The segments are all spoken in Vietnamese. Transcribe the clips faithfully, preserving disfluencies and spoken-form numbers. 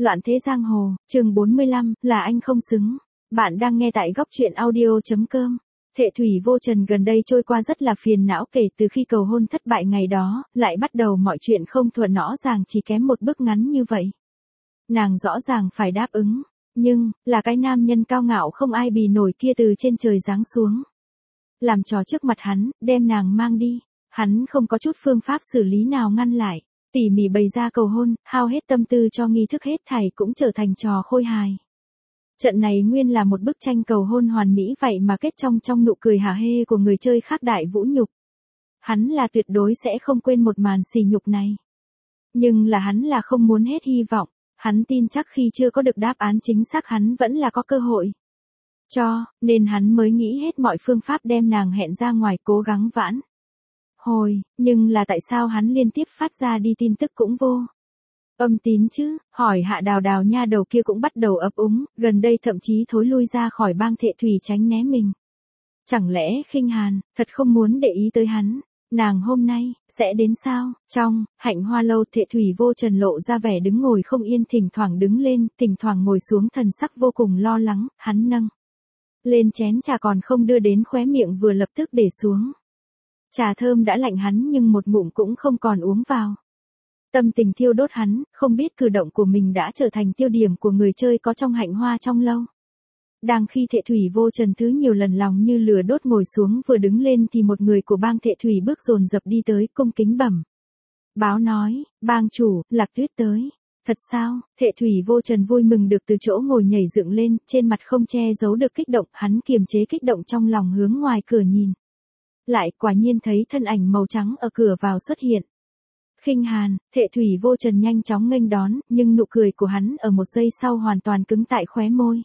Loạn thế giang hồ, chương bốn mươi lăm, là anh không xứng. Bạn đang nghe tại góc truyện audio.com. Thệ Thủy Vô Trần gần đây trôi qua rất là phiền não, kể từ khi cầu hôn thất bại ngày đó, lại bắt đầu mọi chuyện không thuận, rõ ràng chỉ kém một bước ngắn như vậy. Nàng rõ ràng phải đáp ứng, nhưng, là cái nam nhân cao ngạo không ai bì nổi kia từ trên trời giáng xuống. Làm trò trước mặt hắn, đem nàng mang đi, hắn không có chút phương pháp xử lý nào ngăn lại. Tỉ mỉ bày ra cầu hôn, hao hết tâm tư cho nghi thức hết thảy cũng trở thành trò khôi hài. Trận này nguyên là một bức tranh cầu hôn hoàn mỹ, vậy mà kết trong trong nụ cười hả hê của người chơi khác đại vũ nhục. Hắn là tuyệt đối sẽ không quên một màn sỉ nhục này. Nhưng là hắn là không muốn hết hy vọng, hắn tin chắc khi chưa có được đáp án chính xác hắn vẫn là có cơ hội. Cho, nên hắn mới nghĩ hết mọi phương pháp đem nàng hẹn ra ngoài, cố gắng vãn hồi, nhưng là tại sao hắn liên tiếp phát ra đi tin tức cũng vô âm tín chứ, hỏi Hạ Đào Đào nha đầu kia cũng bắt đầu ấp úng, gần đây thậm chí thối lui ra khỏi bang Thệ Thủy tránh né mình. Chẳng lẽ Khinh Hàn, thật không muốn để ý tới hắn, nàng hôm nay, sẽ đến sao? Trong, Hạnh Hoa Lâu, Thệ Thủy Vô Trần lộ ra vẻ đứng ngồi không yên, thỉnh thoảng đứng lên, thỉnh thoảng ngồi xuống, thần sắc vô cùng lo lắng, hắn nâng lên chén trà còn không đưa đến khóe miệng vừa lập tức để xuống. Trà thơm đã lạnh hắn nhưng một ngụm cũng không còn uống vào. Tâm tình thiêu đốt hắn, không biết cử động của mình đã trở thành tiêu điểm của người chơi có trong Hạnh Hoa trong lâu. Đang khi Thệ Thủy Vô Trần thứ nhiều lần lòng như lửa đốt ngồi xuống vừa đứng lên thì một người của bang Thệ Thủy bước dồn dập đi tới, cung kính bẩm báo nói, bang chủ, Lạc Tuyết tới. Thật sao? Thệ Thủy Vô Trần vui mừng được từ chỗ ngồi nhảy dựng lên, trên mặt không che giấu được kích động, hắn kiềm chế kích động trong lòng hướng ngoài cửa nhìn. Lại quả nhiên thấy thân ảnh màu trắng ở cửa vào xuất hiện. Khinh Hàn, Thệ Thủy Vô Trần nhanh chóng nghênh đón, nhưng nụ cười của hắn ở một giây sau hoàn toàn cứng tại khóe môi.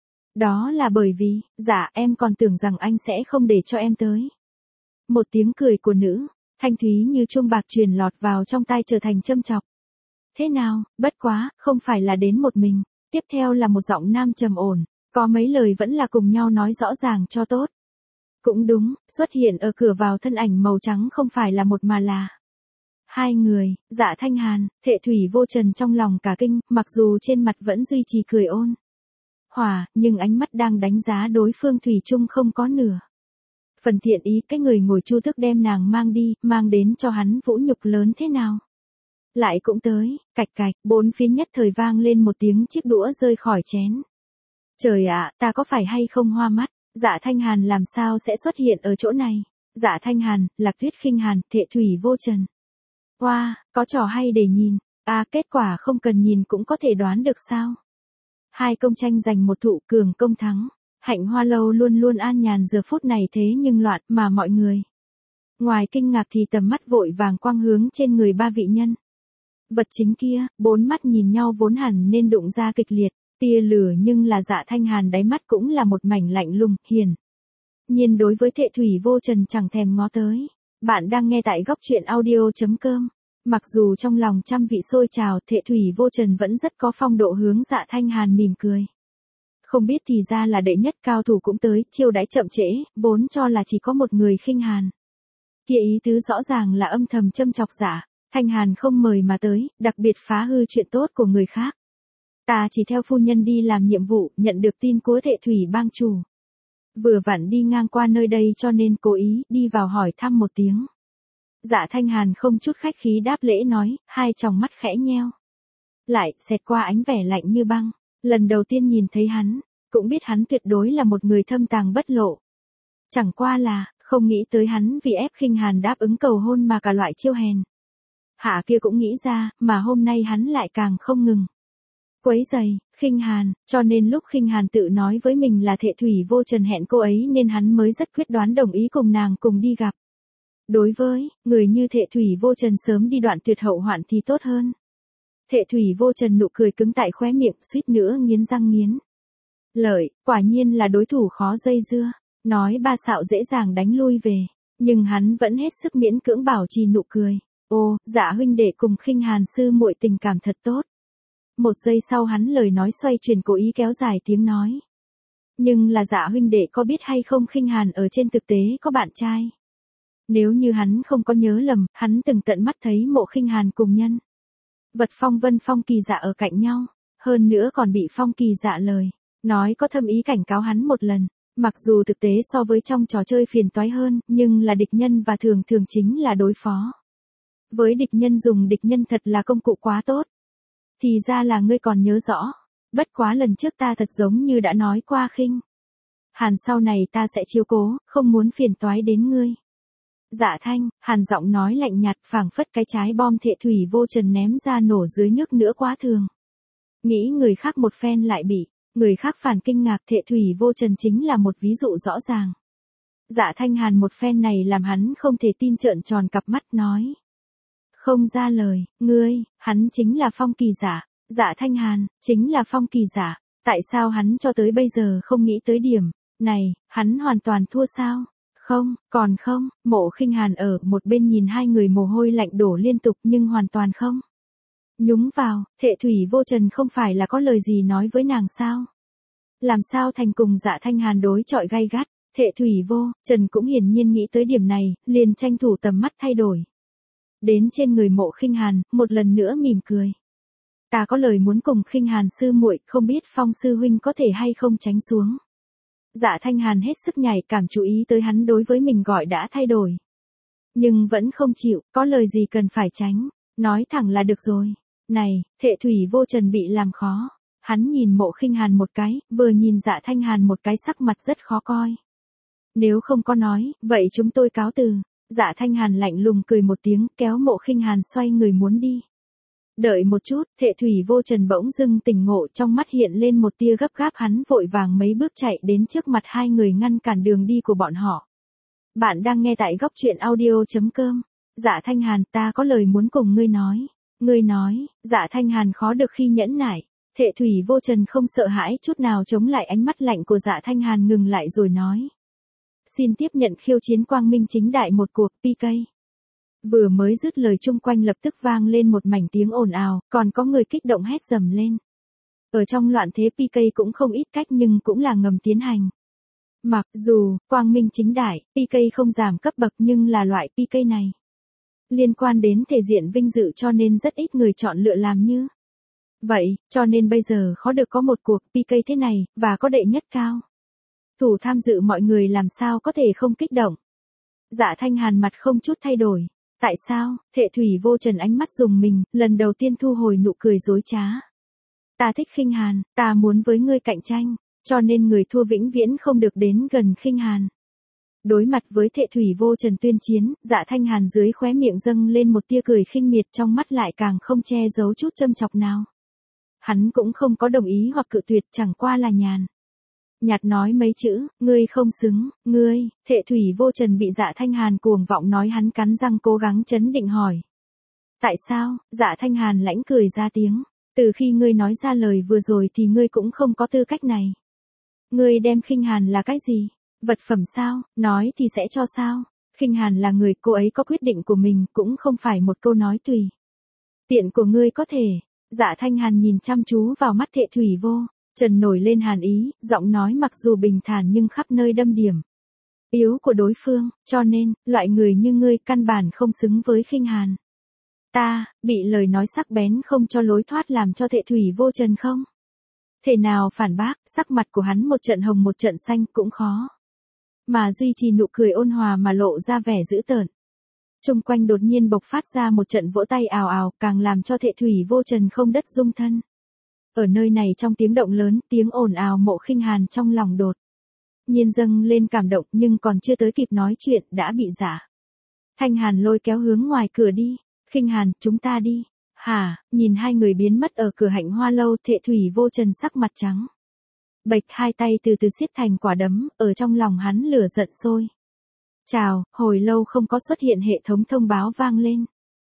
Đó là bởi vì, dạ em còn tưởng rằng anh sẽ không để cho em tới. Một tiếng cười của nữ, thanh thúy như chuông bạc truyền lọt vào trong tai trở thành châm chọc. Thế nào, bất quá, không phải là đến một mình. Tiếp theo là một giọng nam trầm ổn, có mấy lời vẫn là cùng nhau nói rõ ràng cho tốt. Cũng đúng, xuất hiện ở cửa vào thân ảnh màu trắng không phải là một mà là hai người, Dạ Thanh Hàn, Thệ Thủy Vô Trần trong lòng cả kinh, mặc dù trên mặt vẫn duy trì cười ôn hòa, nhưng ánh mắt đang đánh giá đối phương thủy chung không có nửa phần thiện ý. Cái người ngồi chu thức đem nàng mang đi, mang đến cho hắn vũ nhục lớn thế nào. Lại cũng tới, cạch cạch, bốn phía nhất thời vang lên một tiếng chiếc đũa rơi khỏi chén. Trời ạ, ta có phải hay không hoa mắt, Dạ Thanh Hàn làm sao sẽ xuất hiện ở chỗ này? Dạ Thanh Hàn, Lạc Tuyết, Khinh Hàn, Thệ Thủy Vô Trần. Wow, có trò hay để nhìn, à kết quả không cần nhìn cũng có thể đoán được sao? Hai công tranh giành một thụ, cường công thắng. Hạnh Hoa Lâu luôn luôn an nhàn giờ phút này, thế nhưng loạn mà mọi người. Ngoài kinh ngạc thì tầm mắt vội vàng quang hướng trên người ba vị nhân vật chính kia, bốn mắt nhìn nhau vốn hẳn nên đụng ra kịch liệt, tia lửa, nhưng là Dạ Thanh Hàn đáy mắt cũng là một mảnh lạnh lùng, hiền nhiên đối với Thệ Thủy Vô Trần chẳng thèm ngó tới. Bạn đang nghe tại góc truyện audio.com. Mặc dù trong lòng trăm vị sôi trào, Thệ Thủy Vô Trần vẫn rất có phong độ hướng Dạ Thanh Hàn mỉm cười. Không biết thì ra là đệ nhất cao thủ cũng tới, chiêu đãi chậm trễ, vốn cho là chỉ có một người Khinh Hàn. Kia ý tứ rõ ràng là âm thầm châm chọc Dạ Thanh Hàn không mời mà tới, đặc biệt phá hư chuyện tốt của người khác. Ta chỉ theo phu nhân đi làm nhiệm vụ, nhận được tin của Thệ Thủy bang chủ. Vừa vặn đi ngang qua nơi đây cho nên cố ý đi vào hỏi thăm một tiếng. Dạ Thanh Hàn không chút khách khí đáp lễ nói, hai tròng mắt khẽ nheo lại, xẹt qua ánh vẻ lạnh như băng. Lần đầu tiên nhìn thấy hắn, cũng biết hắn tuyệt đối là một người thâm tàng bất lộ. Chẳng qua là, không nghĩ tới hắn vì ép Khinh Hàn đáp ứng cầu hôn mà cả loại chiêu hèn hạ kia cũng nghĩ ra, mà hôm nay hắn lại càng không ngừng quấy giày Khinh Hàn, cho nên lúc Khinh Hàn tự nói với mình là Thệ Thủy Vô Trần hẹn cô ấy nên hắn mới rất quyết đoán đồng ý cùng nàng cùng đi gặp. Đối với người như Thệ Thủy Vô Trần, sớm đi đoạn tuyệt hậu hoạn thì tốt hơn. Thệ Thủy Vô Trần nụ cười cứng tại khóe miệng, suýt nữa nghiến răng nghiến lợi, quả nhiên là đối thủ khó dây dưa. Nói ba xạo dễ dàng đánh lui về, nhưng hắn vẫn hết sức miễn cưỡng bảo trì nụ cười. Ô, Dạ huynh đệ cùng Khinh Hàn sư muội tình cảm thật tốt. Một giây sau hắn lời nói xoay chuyển, cố ý kéo dài tiếng nói. Nhưng là Dạ huynh đệ có biết hay không, Khinh Hàn ở trên thực tế có bạn trai. Nếu như hắn không có nhớ lầm, hắn từng tận mắt thấy Mộ Khinh Hàn cùng nhân vật Phong Vân Phong Kỳ Dạ ở cạnh nhau. Hơn nữa còn bị Phong Kỳ Dạ lời nói có thâm ý cảnh cáo hắn một lần. Mặc dù thực tế so với trong trò chơi phiền toái hơn, nhưng là địch nhân và thường thường chính là đối phó. Với địch nhân dùng địch nhân thật là công cụ quá tốt. Thì ra là ngươi còn nhớ rõ. Bất quá lần trước ta thật giống như đã nói qua khinh. Hàn sau này ta sẽ chiếu cố, không muốn phiền toái đến ngươi. Dạ Thanh, Hàn giọng nói lạnh nhạt phảng phất cái trái bom Thệ Thủy Vô Trần ném ra nổ dưới nước nữa quá thường. Nghĩ người khác một phen lại bị, người khác phản kinh ngạc Thệ Thủy Vô Trần chính là một ví dụ rõ ràng. Dạ Thanh Hàn một phen này làm hắn không thể tin trợn tròn cặp mắt nói. Không ra lời, ngươi, hắn chính là Phong Kỳ Giả. Dạ Thanh Hàn, chính là Phong Kỳ Giả. Tại sao hắn cho tới bây giờ không nghĩ tới điểm này, hắn hoàn toàn thua sao? Không, còn không, Mộ Khinh Hàn ở một bên nhìn hai người mồ hôi lạnh đổ liên tục nhưng hoàn toàn không. Nhúng vào, Thệ Thủy Vô Trần không phải là có lời gì nói với nàng sao? Làm sao thành cùng Dạ Thanh Hàn đối chọi gay gắt, Thệ Thủy Vô Trần cũng hiển nhiên nghĩ tới điểm này, liền tranh thủ tầm mắt thay đổi. Đến trên người Mộ Khinh Hàn, một lần nữa mỉm cười. Ta có lời muốn cùng Khinh Hàn sư muội, không biết Phong sư huynh có thể hay không tránh xuống. Dạ Thanh Hàn hết sức nhạy cảm chú ý tới hắn đối với mình gọi đã thay đổi. Nhưng vẫn không chịu, có lời gì cần phải tránh, nói thẳng là được rồi. Này, Thệ Thủy Vô Trần bị làm khó. Hắn nhìn Mộ Khinh Hàn một cái, vừa nhìn Dạ Thanh Hàn một cái sắc mặt rất khó coi. Nếu không có nói, vậy chúng tôi cáo từ. Dạ Thanh Hàn lạnh lùng cười một tiếng, kéo Mộ Khinh Hàn xoay người muốn đi. Đợi một chút, Thệ Thủy Vô Trần bỗng dưng tỉnh ngộ, trong mắt hiện lên một tia gấp gáp, hắn vội vàng mấy bước chạy đến trước mặt hai người ngăn cản đường đi của bọn họ. Bạn đang nghe tại góc truyện audio chấm com. Dạ Thanh Hàn, ta có lời muốn cùng ngươi nói. Ngươi nói, Dạ Thanh Hàn khó được khi nhẫn nại. Thệ Thủy Vô Trần không sợ hãi chút nào chống lại ánh mắt lạnh của Dạ Thanh Hàn, ngừng lại rồi nói. Xin tiếp nhận khiêu chiến quang minh chính đại một cuộc pê ca. Vừa mới dứt lời chung quanh lập tức vang lên một mảnh tiếng ồn ào, còn có người kích động hét dầm lên. Ở trong loạn thế pê ca cũng không ít cách nhưng cũng là ngầm tiến hành. Mặc dù, quang minh chính đại, pê ca không giảm cấp bậc nhưng là loại pê ca này. Liên quan đến thể diện vinh dự cho nên rất ít người chọn lựa làm như. Vậy, cho nên bây giờ khó được có một cuộc pê ca thế này, và có đệ nhất cao. Thủ tham dự mọi người làm sao có thể không kích động. Dạ Thanh Hàn mặt không chút thay đổi. Tại sao? Thệ Thủy Vô Trần ánh mắt dùng mình, lần đầu tiên thu hồi nụ cười dối trá. Ta thích Khinh Hàn, ta muốn với ngươi cạnh tranh, cho nên người thua vĩnh viễn không được đến gần Khinh Hàn. Đối mặt với Thệ Thủy Vô Trần tuyên chiến, Dạ Thanh Hàn dưới khóe miệng dâng lên một tia cười khinh miệt, trong mắt lại càng không che giấu chút châm chọc nào. Hắn cũng không có đồng ý hoặc cự tuyệt, chẳng qua là nhàn nhạt nói mấy chữ, ngươi không xứng, ngươi. Thệ Thủy Vô Trần bị Dạ Thanh Hàn cuồng vọng nói, hắn cắn răng cố gắng trấn định hỏi. Tại sao? Dạ Thanh Hàn lãnh cười ra tiếng. Từ khi ngươi nói ra lời vừa rồi thì ngươi cũng không có tư cách này. Ngươi đem Khinh Hàn là cái gì? Vật phẩm sao? Nói thì sẽ cho sao? Khinh Hàn là người, cô ấy có quyết định của mình, cũng không phải một câu nói tùy tiện của ngươi có thể. Dạ Thanh Hàn nhìn chăm chú vào mắt Thệ Thủy Vô Trần nổi lên hàn ý, giọng nói mặc dù bình thản nhưng khắp nơi đâm điểm yếu của đối phương, cho nên, loại người như ngươi căn bản không xứng với Khinh Hàn. Ta, bị lời nói sắc bén không cho lối thoát làm cho Thệ Thủy Vô Trần không thể nào phản bác, sắc mặt của hắn một trận hồng một trận xanh, cũng khó mà duy trì nụ cười ôn hòa mà lộ ra vẻ dữ tợn. Trung quanh đột nhiên bộc phát ra một trận vỗ tay ào ào, càng làm cho Thệ Thủy Vô Trần không đất dung thân. Ở nơi này trong tiếng động lớn, tiếng ồn ào, Mộ Khinh Hàn trong lòng đột nhiên dâng lên cảm động, nhưng còn chưa tới kịp nói chuyện đã bị Dạ Thanh Hàn lôi kéo hướng ngoài cửa đi. Khinh Hàn, chúng ta đi. Hả? Nhìn hai người biến mất ở cửa Hạnh Hoa lâu, Thệ Thủy Vô Trần sắc mặt trắng bệch, hai tay từ từ siết thành quả đấm, ở trong lòng hắn lửa giận sôi trào. Hồi lâu không có xuất hiện hệ thống thông báo vang lên.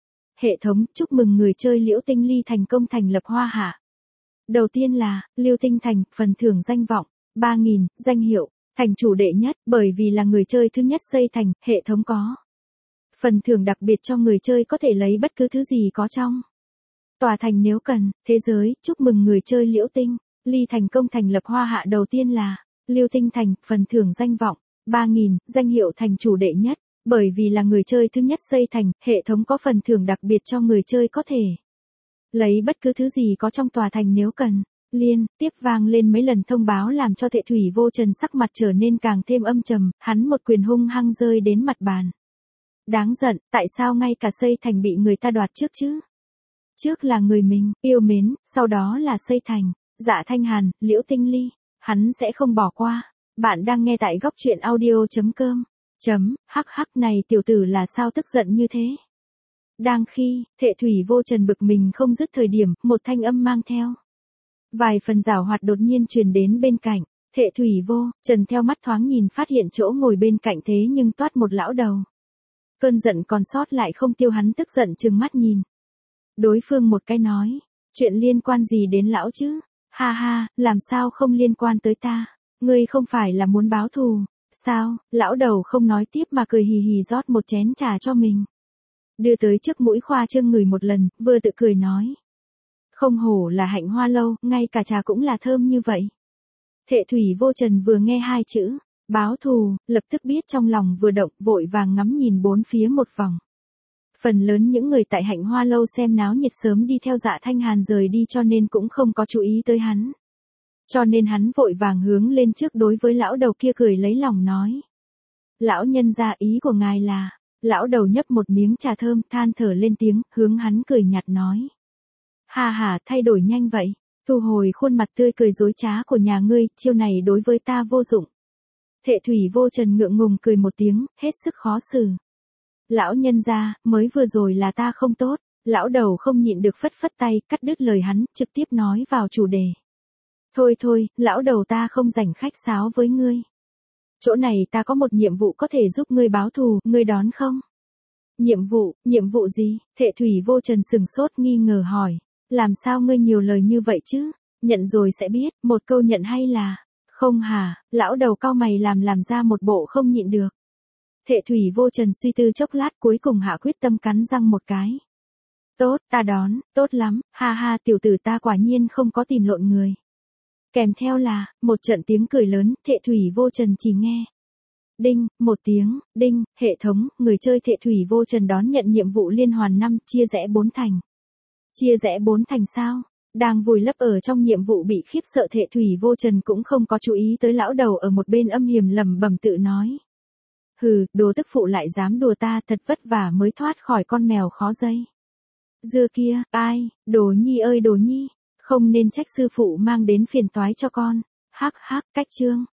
Hệ thống, chúc mừng người chơi Liễu Tinh Ly thành công thành lập Hoa Hạ. Đầu tiên là, Liêu Tinh Thành, phần thưởng danh vọng, ba nghìn, danh hiệu, thành chủ đệ nhất, bởi vì là người chơi thứ nhất xây thành, hệ thống có phần thưởng đặc biệt cho người chơi có thể lấy bất cứ thứ gì có trong tòa thành nếu cần. Thế giới, chúc mừng người chơi Liễu Tinh Ly thành công thành lập Hoa Hạ. Đầu tiên là, Liêu Tinh Thành, phần thưởng danh vọng, ba nghìn, danh hiệu thành chủ đệ nhất, bởi vì là người chơi thứ nhất xây thành, hệ thống có phần thưởng đặc biệt cho người chơi có thể lấy bất cứ thứ gì có trong tòa thành nếu cần. Liên tiếp vang lên mấy lần thông báo làm cho Thệ Thủy Vô Trần sắc mặt trở nên càng thêm âm trầm, hắn một quyền hung hăng rơi đến mặt bàn. Đáng giận, tại sao ngay cả xây thành bị người ta đoạt trước chứ? Trước là người mình, yêu mến, sau đó là xây thành, Dạ Thanh Hàn, Liễu Tinh Ly, hắn sẽ không bỏ qua. Bạn đang nghe tại góc truyện audio.com. Chấm, hắc hắc này tiểu tử là sao tức giận như thế? Đang khi, Thệ Thủy Vô Trần bực mình không dứt thời điểm, một thanh âm mang theo vài phần giảo hoạt đột nhiên truyền đến bên cạnh. Thệ Thủy Vô Trần theo mắt thoáng nhìn phát hiện chỗ ngồi bên cạnh thế nhưng toát một lão đầu. Cơn giận còn sót lại không tiêu, hắn tức giận trừng mắt nhìn đối phương một cái nói, chuyện liên quan gì đến lão chứ? Ha ha, làm sao không liên quan tới ta? Ngươi không phải là muốn báo thù, sao? Lão đầu không nói tiếp mà cười hì hì rót một chén trà cho mình. Đưa tới trước mũi khoa trương ngửi một lần, vừa tự cười nói. Không hổ là Hạnh Hoa Lâu, ngay cả trà cũng là thơm như vậy. Thệ Thủy Vô Trần vừa nghe hai chữ, báo thù, lập tức biết trong lòng vừa động, vội vàng ngắm nhìn bốn phía một vòng. Phần lớn những người tại Hạnh Hoa Lâu xem náo nhiệt sớm đi theo Dạ Thanh Hàn rời đi cho nên cũng không có chú ý tới hắn. Cho nên hắn vội vàng hướng lên trước đối với lão đầu kia cười lấy lòng nói. Lão nhân gia, ý của ngài là, lão đầu nhấp một miếng trà thơm than thở lên tiếng, hướng hắn cười nhạt nói. Ha ha, thay đổi nhanh vậy, thu hồi khuôn mặt tươi cười dối trá của nhà ngươi, chiêu này đối với ta vô dụng. Thệ Thủy Vô Trần ngượng ngùng cười một tiếng, hết sức khó xử. Lão nhân gia, mới vừa rồi là ta không tốt. Lão đầu không nhịn được phất phất tay, cắt đứt lời hắn, trực tiếp nói vào chủ đề. Thôi thôi, lão đầu ta không rảnh khách sáo với ngươi. Chỗ này ta có một nhiệm vụ có thể giúp ngươi báo thù, ngươi đón không? Nhiệm vụ, nhiệm vụ gì? Thệ Thủy Vô Trần sừng sốt nghi ngờ hỏi. Làm sao ngươi nhiều lời như vậy chứ? Nhận rồi sẽ biết, một câu nhận hay là... Không hả, lão đầu cau mày làm làm ra một bộ không nhịn được. Thệ Thủy Vô Trần suy tư chốc lát cuối cùng hạ quyết tâm cắn răng một cái. Tốt, ta đón, tốt lắm, ha ha, tiểu tử ta quả nhiên không có tìm lộn người. Kèm theo là, một trận tiếng cười lớn, Thệ Thủy Vô Trần chỉ nghe. Đinh, một tiếng, đinh, hệ thống, người chơi Thệ Thủy Vô Trần đón nhận nhiệm vụ liên hoàn năm, chia rẽ bốn thành. Chia rẽ bốn thành sao? Đang vùi lấp ở trong nhiệm vụ bị khiếp sợ Thệ Thủy Vô Trần cũng không có chú ý tới lão đầu ở một bên âm hiểm lẩm bẩm tự nói. Hừ, đồ tức phụ lại dám đùa ta, thật vất vả mới thoát khỏi con mèo khó dây. Dưa kia, ai, Đồ Nhi ơi Đồ Nhi, không nên trách sư phụ mang đến phiền toái cho con. Hắc hắc, cách chương.